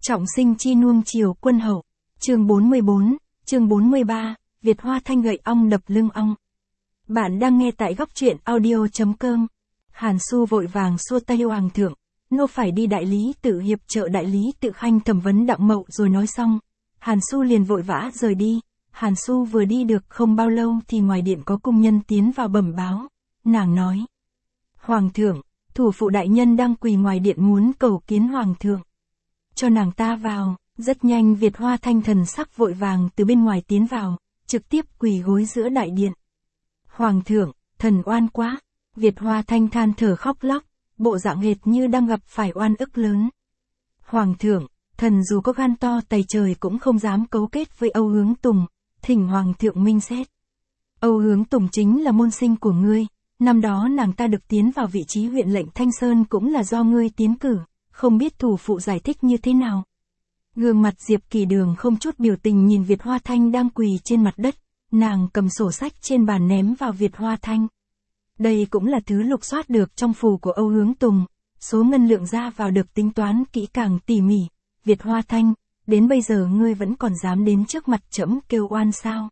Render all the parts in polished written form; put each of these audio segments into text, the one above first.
Trọng sinh chi nuông chiều quân hậu. Chương 44, chương 43, Việt Hoa Thanh gậy ong đập lưng ong. Bạn đang nghe tại góc truyện audio.com. Hàn Xu vội vàng xua tay Hoàng thượng, nô phải đi đại lý tự hiệp trợ đại lý tự khanh thẩm vấn Đặng Mậu rồi nói xong. Hàn Xu liền vội vã rời đi. Hàn Xu vừa đi được không bao lâu thì ngoài điện có cung nhân tiến vào bẩm báo. Nàng nói: Hoàng thượng, thủ phụ đại nhân đang quỳ ngoài điện muốn cầu kiến Hoàng thượng. Cho nàng ta vào. Rất nhanh Việt Hoa Thanh thần sắc vội vàng từ bên ngoài tiến vào, trực tiếp quỳ gối giữa đại điện. Hoàng thượng, thần oan quá. Việt Hoa Thanh than thở khóc lóc, bộ dạng hệt như đang gặp phải oan ức lớn. Hoàng thượng, thần dù có gan to tày trời cũng không dám cấu kết với Âu Hướng Tùng, thỉnh Hoàng thượng minh xét. Âu Hướng Tùng chính là môn sinh của ngươi, năm đó nàng ta được tiến vào vị trí huyện lệnh Thanh Sơn cũng là do ngươi tiến cử, không biết thủ phụ giải thích như thế nào. Gương mặt Diệp Kỳ Đường không chút biểu tình nhìn Việt Hoa Thanh đang quỳ trên mặt đất, nàng cầm sổ sách trên bàn ném vào Việt Hoa Thanh. Đây cũng là thứ lục soát được trong phủ của Âu Hướng Tùng, số ngân lượng ra vào được tính toán kỹ càng tỉ mỉ. Việt Hoa Thanh, đến bây giờ ngươi vẫn còn dám đến trước mặt trẫm kêu oan sao?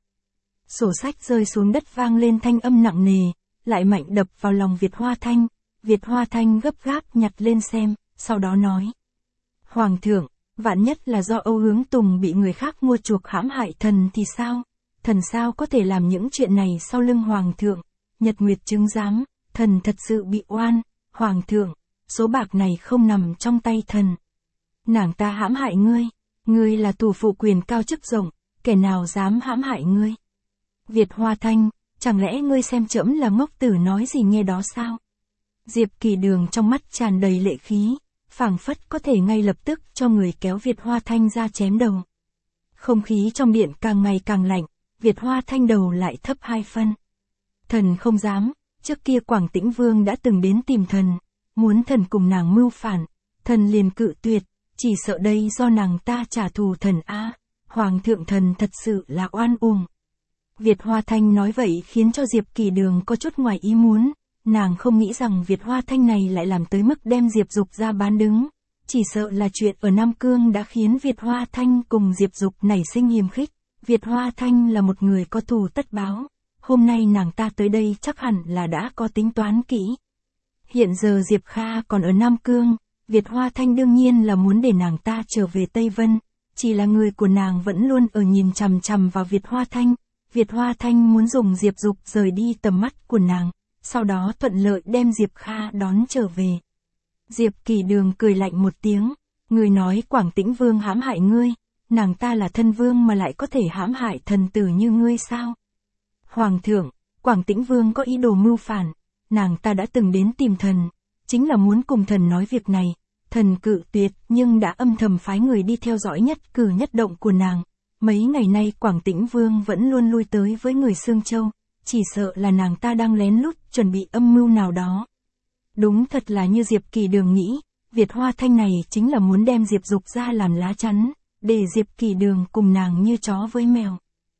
Sổ sách rơi xuống đất vang lên thanh âm nặng nề, lại mạnh đập vào lòng Việt Hoa Thanh. Việt Hoa Thanh gấp gáp nhặt lên xem, sau đó nói: Hoàng thượng, vạn nhất là do Âu Hướng Tùng bị người khác mua chuộc hãm hại thần thì sao? Thần sao có thể làm những chuyện này sau lưng Hoàng thượng? Nhật Nguyệt chứng giám, thần thật sự bị oan. Hoàng thượng, số bạc này không nằm trong tay thần. Nàng ta hãm hại ngươi. Ngươi là thủ phụ quyền cao chức rộng, kẻ nào dám hãm hại ngươi? Việt Hoa Thanh, chẳng lẽ ngươi xem trẫm là ngốc tử nói gì nghe đó sao? Diệp Kỳ Đường trong mắt tràn đầy lệ khí, phảng phất có thể ngay lập tức cho người kéo Việt Hoa Thanh ra chém đầu. Không khí trong điện càng ngày càng lạnh, Việt Hoa Thanh đầu lại thấp 2 phân. Thần không dám, trước kia Quảng Tĩnh Vương đã từng đến tìm thần, muốn thần cùng nàng mưu phản, thần liền cự tuyệt, chỉ sợ đây do nàng ta trả thù thần a. Hoàng thượng thần thật sự là oan uổng. Việt Hoa Thanh nói vậy khiến cho Diệp Kỳ Đường có chút ngoài ý muốn, nàng không nghĩ rằng Việt Hoa Thanh này lại làm tới mức đem Diệp Dục ra bán đứng, chỉ sợ là chuyện ở Nam Cương đã khiến Việt Hoa Thanh cùng Diệp Dục nảy sinh hiềm khích. Việt Hoa Thanh là một người có thù tất báo, hôm nay nàng ta tới đây chắc hẳn là đã có tính toán kỹ. Hiện giờ Diệp Kha còn ở Nam Cương, Việt Hoa Thanh đương nhiên là muốn để nàng ta trở về Tây Vân, chỉ là người của nàng vẫn luôn ở nhìn chằm chằm vào Việt Hoa Thanh. Việt Hoa Thanh muốn dùng Diệp Dục rời đi tầm mắt của nàng, sau đó thuận lợi đem Diệp Kha đón trở về. Diệp Kỳ Đường cười lạnh một tiếng, người nói Quảng Tĩnh Vương hãm hại ngươi, nàng ta là thân vương mà lại có thể hãm hại thần tử như ngươi sao? Hoàng thượng, Quảng Tĩnh Vương có ý đồ mưu phản, nàng ta đã từng đến tìm thần, chính là muốn cùng thần nói việc này, thần cự tuyệt nhưng đã âm thầm phái người đi theo dõi nhất cử nhất động của nàng. Mấy ngày nay Quảng Tĩnh Vương vẫn luôn lui tới với người Sương Châu, chỉ sợ là nàng ta đang lén lút chuẩn bị âm mưu nào đó. Đúng thật là như Diệp Kỳ Đường nghĩ, Việt Hoa Thanh này chính là muốn đem Diệp Dục ra làm lá chắn, để Diệp Kỳ Đường cùng nàng như chó với mèo.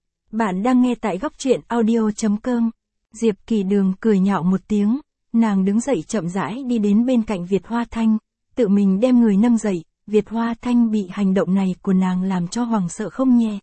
Bạn đang nghe tại góc truyện audio.com. Diệp Kỳ Đường cười nhạo một tiếng, nàng đứng dậy chậm rãi đi đến bên cạnh Việt Hoa Thanh, tự mình đem người nâng dậy. Việt Hoa Thanh bị hành động này của nàng làm cho hoàng sợ không nhẹ.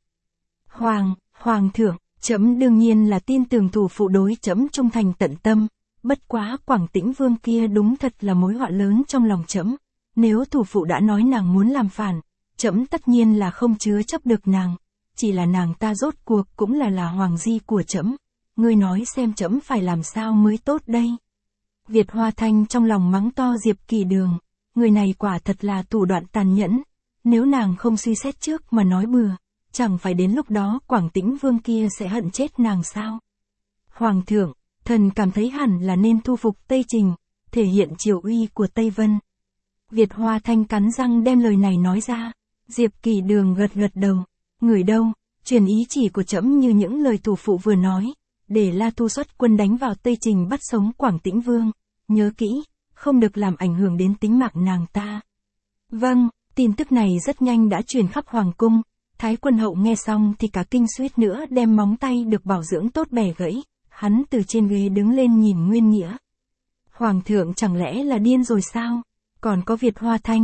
Hoàng thượng, trẫm đương nhiên là tin tưởng thủ phụ đối trẫm trung thành tận tâm, bất quá Quảng Tĩnh Vương kia đúng thật là mối họa lớn trong lòng trẫm. Nếu thủ phụ đã nói nàng muốn làm phản, trẫm tất nhiên là không chứa chấp được nàng, chỉ là nàng ta rốt cuộc cũng là hoàng di của trẫm. Ngươi nói xem trẫm phải làm sao mới tốt đây? Việt Hoa Thanh trong lòng mắng to Diệp Kỳ Đường. Người này quả thật là thủ đoạn tàn nhẫn, nếu nàng không suy xét trước mà nói bừa, chẳng phải đến lúc đó Quảng Tĩnh Vương kia sẽ hận chết nàng sao? Hoàng thượng, thần cảm thấy hẳn là nên thu phục Tây Trình, thể hiện triều uy của Tây Vân. Việt Hoa Thanh cắn răng đem lời này nói ra, Diệp Kỳ Đường gật gật đầu, người đâu, truyền ý chỉ của trẫm như những lời thủ phụ vừa nói, để La Thu xuất quân đánh vào Tây Trình bắt sống Quảng Tĩnh Vương, nhớ kỹ. Không được làm ảnh hưởng đến tính mạng nàng ta. Vâng, tin tức này rất nhanh đã truyền khắp hoàng cung, Thái Quân Hậu nghe xong thì cả kinh suýt nữa đem móng tay được bảo dưỡng tốt bẻ gãy, hắn từ trên ghế đứng lên nhìn Nguyên Nghĩa. Hoàng thượng chẳng lẽ là điên rồi sao? Còn có Việt Hoa Thanh,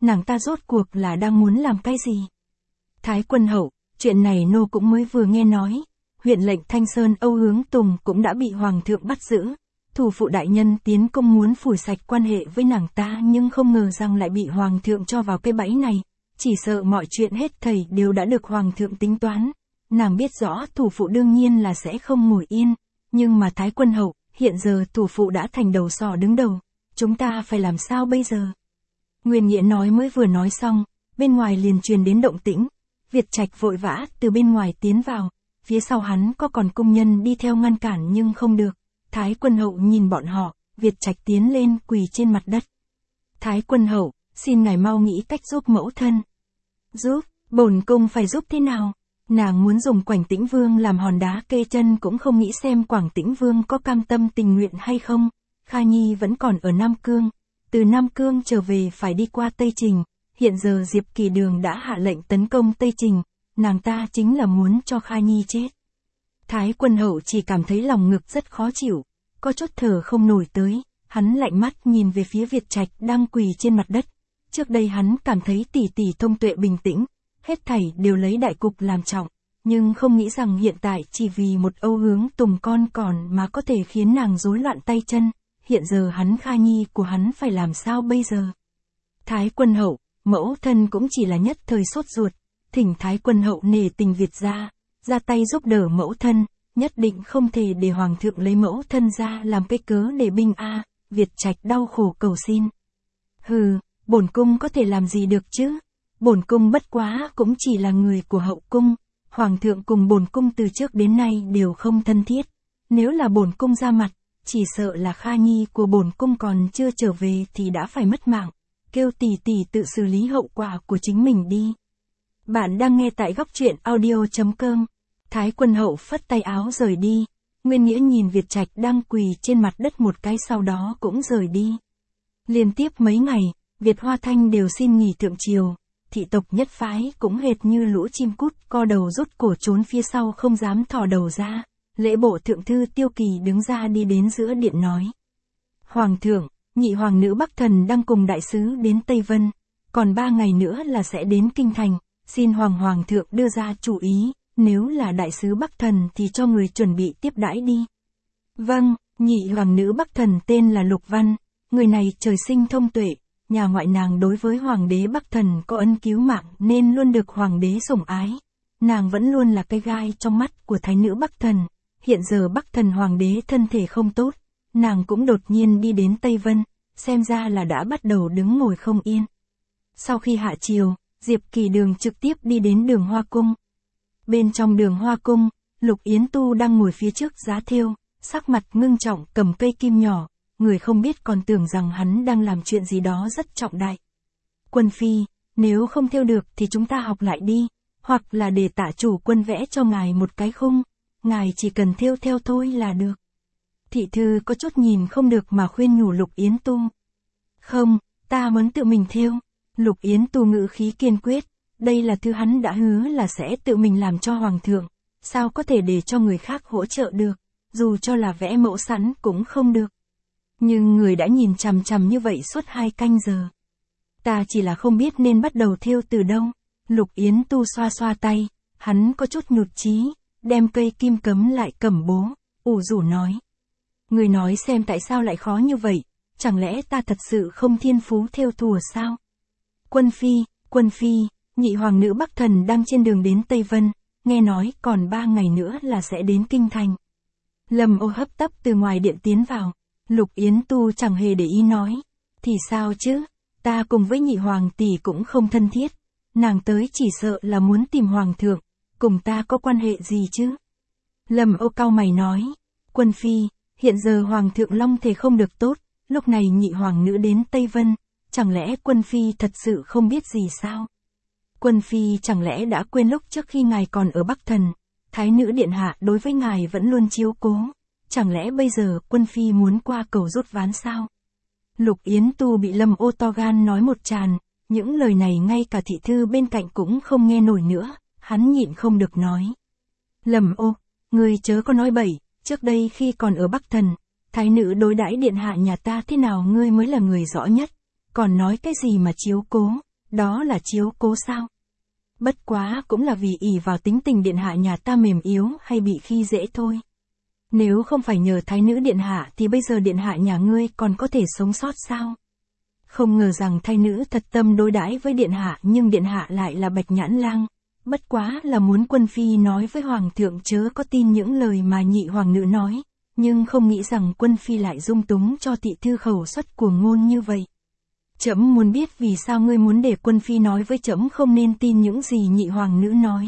nàng ta rốt cuộc là đang muốn làm cái gì? Thái quân hậu, chuyện này nô cũng mới vừa nghe nói, huyện lệnh Thanh Sơn Âu Hướng Tùng cũng đã bị hoàng thượng bắt giữ. Thủ phụ đại nhân tiến công muốn phủi sạch quan hệ với nàng ta nhưng không ngờ rằng lại bị hoàng thượng cho vào cái bẫy này, chỉ sợ mọi chuyện hết thảy đều đã được hoàng thượng tính toán. Nàng biết rõ thủ phụ đương nhiên là sẽ không ngồi yên, nhưng mà Thái quân hậu, hiện giờ thủ phụ đã thành đầu sỏ đứng đầu, chúng ta phải làm sao bây giờ? Nguyên Nghĩa nói mới vừa nói xong, bên ngoài liền truyền đến động tĩnh, Việt Trạch vội vã từ bên ngoài tiến vào, phía sau hắn có còn cung nhân đi theo ngăn cản nhưng không được. Thái quân hậu nhìn bọn họ, Việt Trạch tiến lên quỳ trên mặt đất. Thái quân hậu, xin ngài mau nghĩ cách giúp mẫu thân. Giúp, bổn cung phải giúp thế nào? Nàng muốn dùng Quảng Tĩnh Vương làm hòn đá kê chân cũng không nghĩ xem Quảng Tĩnh Vương có cam tâm tình nguyện hay không. Kha Nhi vẫn còn ở Nam Cương, từ Nam Cương trở về phải đi qua Tây Trình, hiện giờ Diệp Kỳ Đường đã hạ lệnh tấn công Tây Trình, nàng ta chính là muốn cho Kha Nhi chết. Thái quân hậu chỉ cảm thấy lòng ngực rất khó chịu, có chút thở không nổi tới, hắn lạnh mắt nhìn về phía Việt Trạch đang quỳ trên mặt đất. Trước đây hắn cảm thấy tỷ tỷ thông tuệ bình tĩnh, hết thảy đều lấy đại cục làm trọng, nhưng không nghĩ rằng hiện tại chỉ vì một Âu Hướng Tùng con còn mà có thể khiến nàng rối loạn tay chân, hiện giờ hắn Kha Nhi của hắn phải làm sao bây giờ? Thái quân hậu, mẫu thân cũng chỉ là nhất thời sốt ruột, thỉnh Thái quân hậu nể tình Việt ra tay giúp đỡ mẫu thân, nhất định không thể để hoàng thượng lấy mẫu thân ra làm cái cớ để binh a. Việt Trạch đau khổ cầu xin. Hừ, bổn cung có thể làm gì được chứ? Bổn cung bất quá cũng chỉ là người của hậu cung, hoàng thượng cùng bổn cung từ trước đến nay đều không thân thiết, nếu là bổn cung ra mặt, chỉ sợ là Kha Nhi của bổn cung còn chưa trở về thì đã phải mất mạng, kêu tỷ tỷ tự xử lý hậu quả của chính mình đi. Bạn đang nghe tại góc truyện audio.com. Thái quân hậu phất tay áo rời đi, Nguyên Nghĩa nhìn Việt Trạch đang quỳ trên mặt đất một cái sau đó cũng rời đi. Liên tiếp mấy ngày, Việt Hoa Thanh đều xin nghỉ thượng triều, thị tộc nhất phái cũng hệt như lũ chim cút co đầu rút cổ trốn phía sau không dám thò đầu ra. Lễ bộ thượng thư Tiêu Kỳ đứng ra đi đến giữa điện nói. Hoàng thượng, nhị hoàng nữ Bắc Thần đang cùng đại sứ đến Tây Vân, còn 3 ngày nữa là sẽ đến Kinh Thành, xin hoàng thượng đưa ra chủ ý, nếu là đại sứ Bắc Thần thì cho người chuẩn bị tiếp đãi đi. Vâng, nhị hoàng nữ Bắc Thần tên là Lục Văn, người này trời sinh thông tuệ, nhà ngoại nàng đối với hoàng đế Bắc Thần có ân cứu mạng nên luôn được hoàng đế sủng ái. Nàng vẫn luôn là cái gai trong mắt của thái nữ Bắc Thần. Hiện giờ Bắc Thần hoàng đế thân thể không tốt, nàng cũng đột nhiên đi đến Tây Vân, xem ra là đã bắt đầu đứng ngồi không yên. Sau khi hạ triều, Diệp Kỳ Đường trực tiếp đi đến Đường Hoa Cung. Bên trong Đường Hoa Cung, Lục Yến Tu đang ngồi phía trước giá thêu, sắc mặt ngưng trọng cầm cây kim nhỏ, người không biết còn tưởng rằng hắn đang làm chuyện gì đó rất trọng đại. Quân phi, nếu không thêu được thì chúng ta học lại đi, hoặc là để tả chủ quân vẽ cho ngài một cái khung, ngài chỉ cần thêu theo thôi là được. Thị thư có chút nhìn không được mà khuyên nhủ Lục Yến Tu. Không, ta muốn tự mình thêu. Lục Yến Tu ngữ khí kiên quyết, đây là thứ hắn đã hứa là sẽ tự mình làm cho hoàng thượng, sao có thể để cho người khác hỗ trợ được, dù cho là vẽ mẫu sẵn cũng không được. Nhưng người đã nhìn chằm chằm như vậy suốt 2 canh giờ. Ta chỉ là không biết nên bắt đầu thêu từ đâu. Lục Yến Tu xoa xoa tay, hắn có chút nhụt chí, đem cây kim cấm lại cầm bố, ủ rũ nói. Người nói xem tại sao lại khó như vậy, chẳng lẽ ta thật sự không thiên phú thêu thùa sao? Quân phi, nhị hoàng nữ Bắc Thần đang trên đường đến Tây Vân, nghe nói còn 3 ngày nữa là sẽ đến Kinh Thành. Lâm Ô hấp tấp từ ngoài điện tiến vào, Lục Yến Tu chẳng hề để ý nói. Thì sao chứ, ta cùng với nhị hoàng tỷ cũng không thân thiết, nàng tới chỉ sợ là muốn tìm hoàng thượng, cùng ta có quan hệ gì chứ? Lâm Ô cau mày nói, quân phi, hiện giờ hoàng thượng long thể không được tốt, lúc này nhị hoàng nữ đến Tây Vân, chẳng lẽ quân phi thật sự không biết gì sao? Quân phi chẳng lẽ đã quên lúc trước khi ngài còn ở Bắc Thần, thái nữ điện hạ đối với ngài vẫn luôn chiếu cố, chẳng lẽ bây giờ quân phi muốn qua cầu rút ván sao? Lục Yến Tu bị Lâm Ô to gan nói một tràn, những lời này ngay cả thị thư bên cạnh cũng không nghe nổi nữa, hắn nhịn không được nói. Lâm Ô, ngươi chớ có nói bậy, trước đây khi còn ở Bắc Thần, thái nữ đối đãi điện hạ nhà ta thế nào ngươi mới là người rõ nhất, còn nói cái gì mà chiếu cố, đó là chiếu cố sao? Bất quá cũng là vì ỷ vào tính tình điện hạ nhà ta mềm yếu hay bị khi dễ thôi. Nếu không phải nhờ thái nữ điện hạ thì bây giờ điện hạ nhà ngươi còn có thể sống sót sao? Không ngờ rằng thái nữ thật tâm đối đãi với điện hạ, nhưng điện hạ lại là Bạch Nhãn Lang. Bất quá là muốn quân phi nói với hoàng thượng chớ có tin những lời mà nhị hoàng nữ nói, nhưng không nghĩ rằng quân phi lại dung túng cho thị thư khẩu xuất cuồng ngôn như vậy. Trẫm muốn biết vì sao ngươi muốn để quân phi nói với trẫm không nên tin những gì nhị hoàng nữ nói.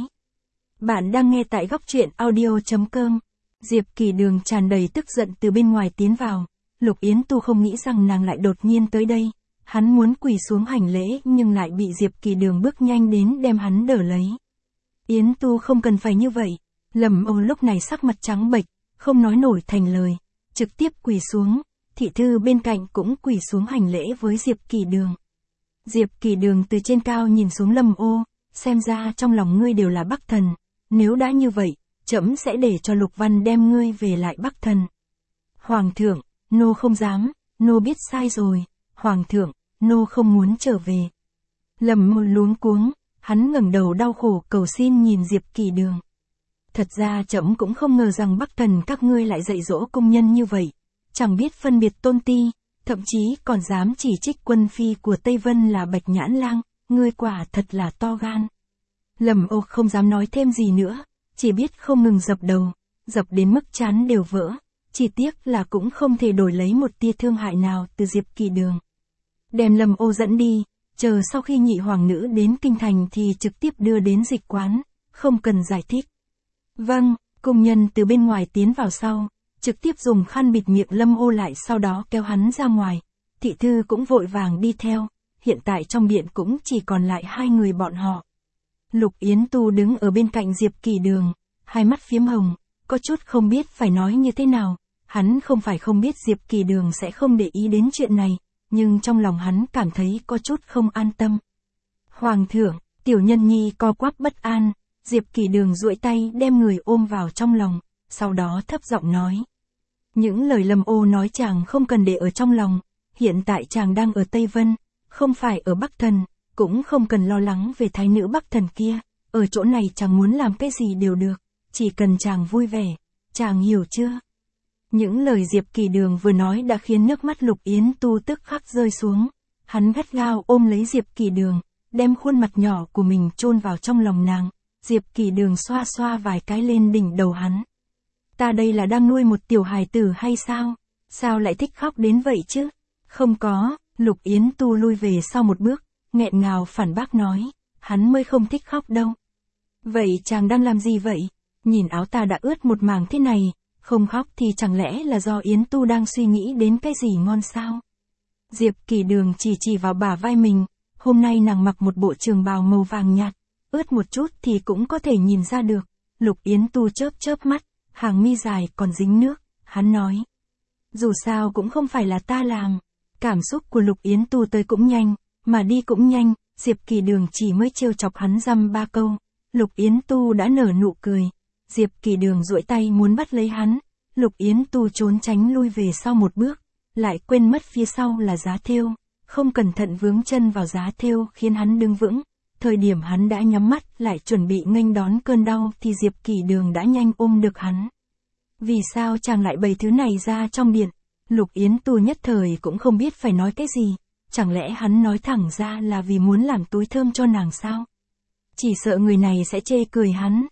Bạn đang nghe tại góc truyện audio.com. Diệp Kỳ Đường tràn đầy tức giận từ bên ngoài tiến vào. Lục Yến Tu không nghĩ rằng nàng lại đột nhiên tới đây. Hắn muốn quỳ xuống hành lễ nhưng lại bị Diệp Kỳ Đường bước nhanh đến đem hắn đỡ lấy. Yến Tu không cần phải như vậy. Lâm Âu lúc này sắc mặt trắng bệch, không nói nổi thành lời, trực tiếp quỳ xuống. Thị thư bên cạnh cũng quỳ xuống hành lễ với Diệp Kỳ Đường. Diệp Kỳ Đường từ trên cao nhìn xuống Lâm Ô, xem ra trong lòng ngươi đều là Bắc Thần, nếu đã như vậy, trẫm sẽ để cho Lục Văn đem ngươi về lại Bắc Thần. Hoàng thượng, nô không dám, nô biết sai rồi, Hoàng thượng, nô không muốn trở về. Lâm Ô luống cuống, hắn ngẩng đầu đau khổ cầu xin nhìn Diệp Kỳ Đường. Thật ra trẫm cũng không ngờ rằng Bắc Thần các ngươi lại dạy dỗ công nhân như vậy. Chẳng biết phân biệt tôn ti, thậm chí còn dám chỉ trích quân phi của Tây Vân là Bạch Nhãn Lang, ngươi quả thật là to gan. Lâm Ô không dám nói thêm gì nữa, chỉ biết không ngừng dập đầu, dập đến mức trán đều vỡ, chỉ tiếc là cũng không thể đổi lấy một tia thương hại nào từ Diệp Kỳ Đường. Đem Lâm Ô dẫn đi, chờ sau khi nhị hoàng nữ đến kinh thành thì trực tiếp đưa đến dịch quán, không cần giải thích. Vâng, cung nhân từ bên ngoài tiến vào sau. Trực tiếp dùng khăn bịt miệng Lâm Ô lại sau đó kéo hắn ra ngoài. Thị thư cũng vội vàng đi theo, hiện tại trong điện cũng chỉ còn lại hai người bọn họ. Lục Yến Tu đứng ở bên cạnh Diệp Kỳ Đường, hai mắt phiếm hồng, có chút không biết phải nói như thế nào. Hắn không phải không biết Diệp Kỳ Đường sẽ không để ý đến chuyện này, nhưng trong lòng hắn cảm thấy có chút không an tâm. Hoàng thượng, tiểu nhân nhi co quắp bất an, Diệp Kỳ Đường duỗi tay đem người ôm vào trong lòng, sau đó thấp giọng nói. Những lời Lâm Ô nói chàng không cần để ở trong lòng, hiện tại chàng đang ở Tây Vân, không phải ở Bắc Thần, cũng không cần lo lắng về thái nữ Bắc Thần kia, ở chỗ này chàng muốn làm cái gì đều được, chỉ cần chàng vui vẻ, chàng hiểu chưa? Những lời Diệp Kỳ Đường vừa nói đã khiến nước mắt Lục Yến Tu tức khắc rơi xuống, hắn gắt gao ôm lấy Diệp Kỳ Đường, đem khuôn mặt nhỏ của mình chôn vào trong lòng nàng, Diệp Kỳ Đường xoa xoa vài cái lên đỉnh đầu hắn. Ta đây là đang nuôi một tiểu hài tử hay sao? Sao lại thích khóc đến vậy chứ? Không có, Lục Yến Tu lui về sau một bước, nghẹn ngào phản bác nói, hắn mới không thích khóc đâu. Vậy chàng đang làm gì vậy? Nhìn áo ta đã ướt một mảng thế này, không khóc thì chẳng lẽ là do Yến Tu đang suy nghĩ đến cái gì ngon sao? Diệp Kỳ Đường chỉ vào bả vai mình, hôm nay nàng mặc một bộ trường bào màu vàng nhạt, ướt một chút thì cũng có thể nhìn ra được. Lục Yến Tu chớp mắt, hàng mi dài còn dính nước, hắn nói. Dù sao cũng không phải là ta làm. Cảm xúc của Lục Yến Tu tới cũng nhanh, mà đi cũng nhanh, Diệp Kỳ Đường chỉ mới trêu chọc hắn dăm ba câu. Lục Yến Tu đã nở nụ cười. Diệp Kỳ Đường duỗi tay muốn bắt lấy hắn. Lục Yến Tu trốn tránh lui về sau một bước, lại quên mất phía sau là giá thêu, không cẩn thận vướng chân vào giá thêu khiến hắn đứng vững. Thời điểm hắn đã nhắm mắt lại chuẩn bị nghênh đón cơn đau thì Diệp Kỳ Đường đã nhanh ôm được hắn. Vì sao chàng lại bày thứ này ra trong điện? Lục Yến Tu nhất thời cũng không biết phải nói cái gì. Chẳng lẽ hắn nói thẳng ra là vì muốn làm túi thơm cho nàng sao? Chỉ sợ người này sẽ chê cười hắn.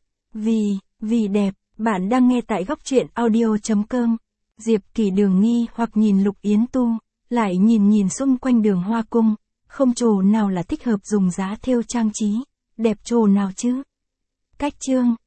Vì đẹp, bạn đang nghe tại góc truyện audio.com. Diệp Kỳ Đường nghi hoặc nhìn Lục Yến Tu, lại nhìn xung quanh Đường Hoa Cung. Không chỗ nào là thích hợp dùng giá thêu trang trí, đẹp chỗ nào chứ? Cách chương